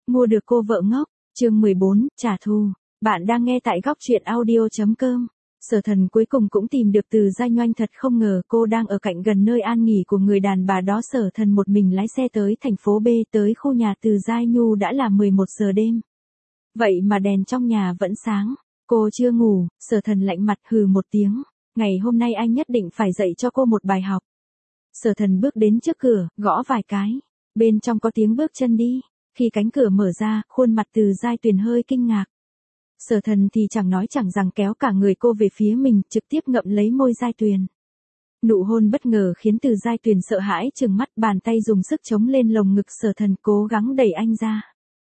Mua được cô vợ ngốc, chương 14, trả thù. Bạn đang nghe tại góc truyện audio.com. Sở Thần cuối cùng cũng tìm được Từ Giai Nhoanh, thật không ngờ cô đang ở cạnh gần nơi an nghỉ của người đàn bà đó. Sở Thần một mình lái xe tới thành phố B, tới khu nhà Từ Giai Nhu đã là 11 giờ đêm. Vậy mà đèn trong nhà vẫn sáng, cô chưa ngủ. Sở Thần lạnh mặt hừ một tiếng, ngày hôm nay anh nhất định phải dạy cho cô một bài học. Sở Thần bước đến trước cửa, gõ vài cái, bên trong có tiếng bước chân đi. Khi cánh cửa mở ra, khuôn mặt Từ Giai Tuyền hơi kinh ngạc. Sở Thần thì chẳng nói chẳng rằng kéo cả người cô về phía mình, trực tiếp ngậm lấy môi Giai Tuyền. Nụ hôn bất ngờ khiến Từ Giai Tuyền sợ hãi trừng mắt, bàn tay dùng sức chống lên lồng ngực Sở Thần, cố gắng đẩy anh ra.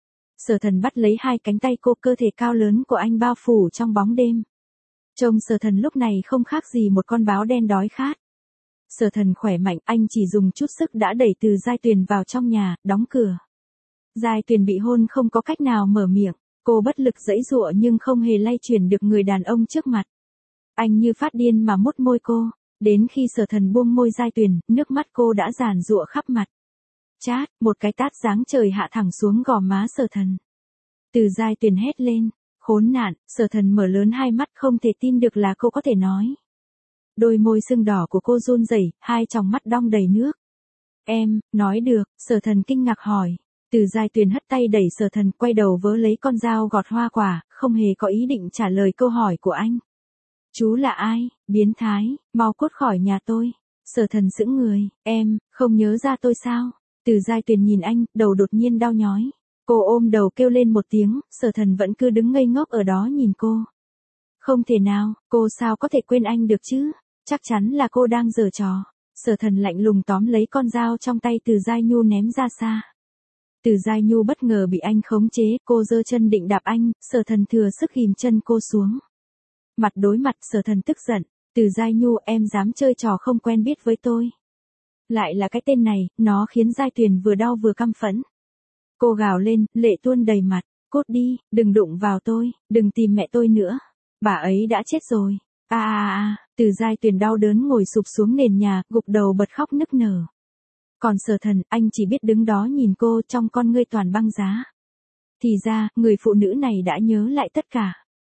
Sở Thần bắt lấy hai cánh tay cô, cơ thể cao lớn của anh bao phủ trong bóng đêm. Trông Sở Thần lúc này không khác gì một con báo đen đói khát. Sở Thần khỏe mạnh, anh chỉ dùng chút sức đã đẩy Từ Giai Tuyền vào trong nhà, đóng cửa. Giai Tuyền bị hôn không có cách nào mở miệng, cô bất lực giãy giụa nhưng không hề lay chuyển được người đàn ông trước mặt. Anh như phát điên mà mút môi cô, đến khi Sở Thần buông môi Giai Tuyền, nước mắt cô đã giàn giụa khắp mặt. Chát, một cái tát giáng trời hạ thẳng xuống gò má Sở Thần. Từ Giai Tuyền hét lên, khốn nạn. Sở Thần mở lớn hai mắt, không thể tin được là cô có thể nói. Đôi môi sưng đỏ của cô run rẩy, hai tròng mắt đong đầy nước. Em, nói được. Sở Thần kinh ngạc hỏi. Từ Giai Tuyền hất tay đẩy Sở Thần, quay đầu vớ lấy con dao gọt hoa quả, không hề có ý định trả lời câu hỏi của anh. Chú là ai, biến thái, mau cút khỏi nhà tôi. Sở Thần sững người, em, không nhớ ra tôi sao? Từ Giai Tuyền nhìn anh, đầu đột nhiên đau nhói. Cô ôm đầu kêu lên một tiếng, Sở Thần vẫn cứ đứng ngây ngốc ở đó nhìn cô. Không thể nào, cô sao có thể quên anh được chứ? Chắc chắn là cô đang giở trò. Sở Thần lạnh lùng tóm lấy con dao trong tay Từ Giai Nhu ném ra xa. Từ Giai Nhu bất ngờ bị anh khống chế, cô giơ chân định đạp anh, Sở Thần thừa sức ghìm chân cô xuống. Mặt đối mặt, Sở Thần tức giận, Từ Giai Nhu, em dám chơi trò không quen biết với tôi. Lại là cái tên này, nó khiến Giai Tuyền vừa đau vừa căm phẫn. Cô gào lên, lệ tuôn đầy mặt, cút đi, đừng đụng vào tôi, đừng tìm mẹ tôi nữa. Bà ấy đã chết rồi. Từ Giai Tuyền đau đớn ngồi sụp xuống nền nhà, gục đầu bật khóc nức nở. Còn Sở Thần, anh chỉ biết đứng đó nhìn cô, trong con ngươi toàn băng giá. Thì ra, người phụ nữ này đã nhớ lại tất cả.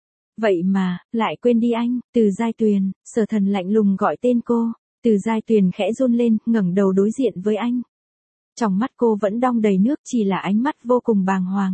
Vậy mà, lại quên đi anh. Từ Giai Tuyền. Sở Thần lạnh lùng gọi tên cô. Từ Giai Tuyền khẽ run lên, ngẩng đầu đối diện với anh. Trong mắt cô vẫn đong đầy nước, chỉ là ánh mắt vô cùng bàng hoàng.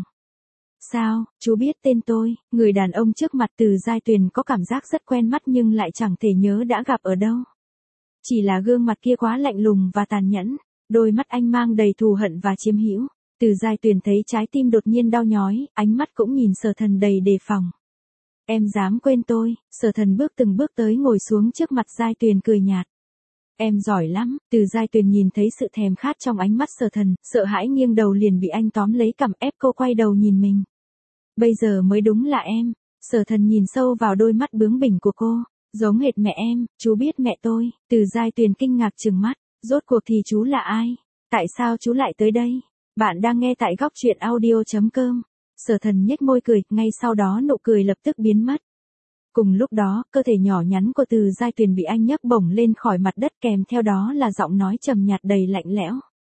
Sao, chú biết tên tôi? Người đàn ông trước mặt Từ Giai Tuyền có cảm giác rất quen mắt nhưng lại chẳng thể nhớ đã gặp ở đâu. Chỉ là gương mặt kia quá lạnh lùng và tàn nhẫn, đôi mắt anh mang đầy thù hận và chiếm hữu. Từ Giai Tuyền thấy trái tim đột nhiên đau nhói, ánh mắt cũng nhìn Sở Thần đầy đề phòng. Em dám quên tôi? Sở Thần bước từng bước tới, ngồi xuống trước mặt Giai Tuyền, cười nhạt. Em giỏi lắm. Từ Giai Tuyền nhìn thấy sự thèm khát trong ánh mắt Sở Thần, sợ hãi nghiêng đầu liền bị anh tóm lấy cằm ép cô quay đầu nhìn mình. Bây giờ mới đúng là em. Sở Thần nhìn sâu vào đôi mắt bướng bỉnh của cô, giống hệt mẹ em. Chú biết mẹ tôi? Từ Giai Tuyền kinh ngạc trừng mắt, rốt cuộc thì chú là ai? Tại sao chú lại tới đây? Bạn đang nghe tại góc truyện audio.com. Sở Thần nhếch môi cười, ngay sau đó nụ cười lập tức biến mất. Cùng lúc đó, cơ thể nhỏ nhắn của Từ Giai Tuyền bị anh nhấc bổng lên khỏi mặt đất, kèm theo đó là giọng nói trầm nhạt đầy lạnh lẽo.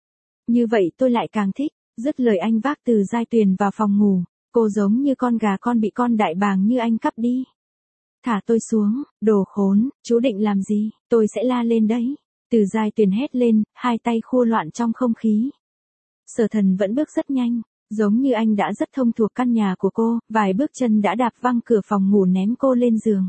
Như vậy tôi lại càng thích. Dứt lời anh vác Từ Giai Tuyền vào phòng ngủ. Cô giống như con gà con bị con đại bàng như anh cắp đi. Thả tôi xuống, đồ khốn, chú định làm gì? Tôi sẽ la lên đấy. Từ Giai Tuyền hét lên, hai tay khua loạn trong không khí. Sở Thần vẫn bước rất nhanh, giống như anh đã rất thông thuộc căn nhà của cô, vài bước chân đã đạp văng cửa phòng ngủ ném cô lên giường.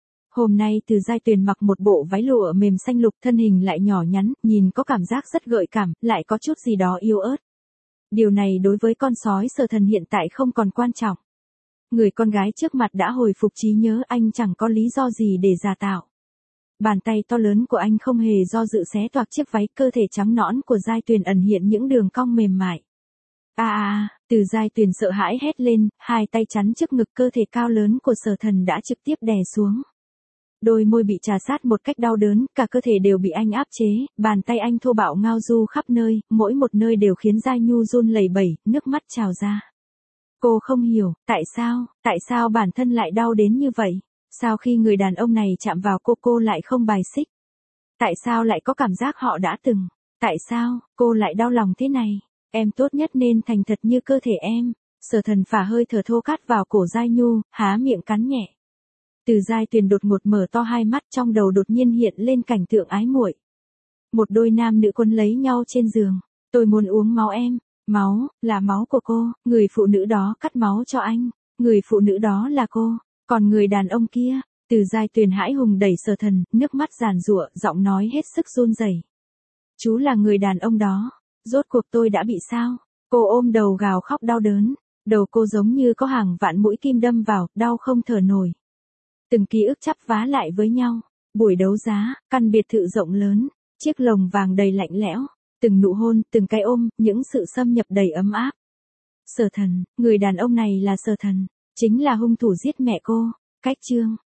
Hôm nay Từ Giai Tuyền mặc một bộ váy lụa mềm xanh lục, thân hình lại nhỏ nhắn, nhìn có cảm giác rất gợi cảm, lại có chút gì đó yếu ớt. Điều này đối với con sói Sở Thần hiện tại không còn quan trọng. Người con gái trước mặt đã hồi phục trí nhớ, anh chẳng có lý do gì để giả tạo. Bàn tay to lớn của anh không hề do dự xé toạc chiếc váy, cơ thể trắng nõn của Giai Tuyền ẩn hiện những đường cong mềm mại. Từ Giai Tuyền sợ hãi hét lên, hai tay chắn trước ngực, cơ thể cao lớn của Sở Thần đã trực tiếp đè xuống. Đôi môi bị trà sát một cách đau đớn, cả cơ thể đều bị anh áp chế, bàn tay anh thô bạo ngao du khắp nơi, mỗi một nơi đều khiến Giai Nhu run lẩy bẩy, nước mắt trào ra. Cô không hiểu, tại sao bản thân lại đau đến như vậy? Sao khi người đàn ông này chạm vào cô lại không bài xích? Tại sao lại có cảm giác họ đã từng? Tại sao, cô lại đau lòng thế này? Em tốt nhất nên thành thật như cơ thể em. Sở Thần phả hơi thở thô cát vào cổ Giai Nhu, há miệng cắn nhẹ. Từ Giai Tuyền đột ngột mở to hai mắt, trong đầu đột nhiên hiện lên cảnh tượng ái muội. Một đôi nam nữ quân lấy nhau trên giường. Tôi muốn uống máu em. Máu, là máu của cô. Người phụ nữ đó cắt máu cho anh. Người phụ nữ đó là cô. Còn người đàn ông kia. Từ Giai Tuyền hãi hùng đẩy Sở Thần, nước mắt giàn giụa, giọng nói hết sức run rẩy. Chú là người đàn ông đó. Rốt cuộc tôi đã bị sao? Cô ôm đầu gào khóc đau đớn. Đầu cô giống như có hàng vạn mũi kim đâm vào, đau không thở nổi. Từng ký ức chắp vá lại với nhau. Buổi đấu giá, căn biệt thự rộng lớn, chiếc lồng vàng đầy lạnh lẽo, từng nụ hôn, từng cái ôm, những sự xâm nhập đầy ấm áp. Sở Thần, người đàn ông này là Sở Thần, chính là hung thủ giết mẹ cô. Cách chương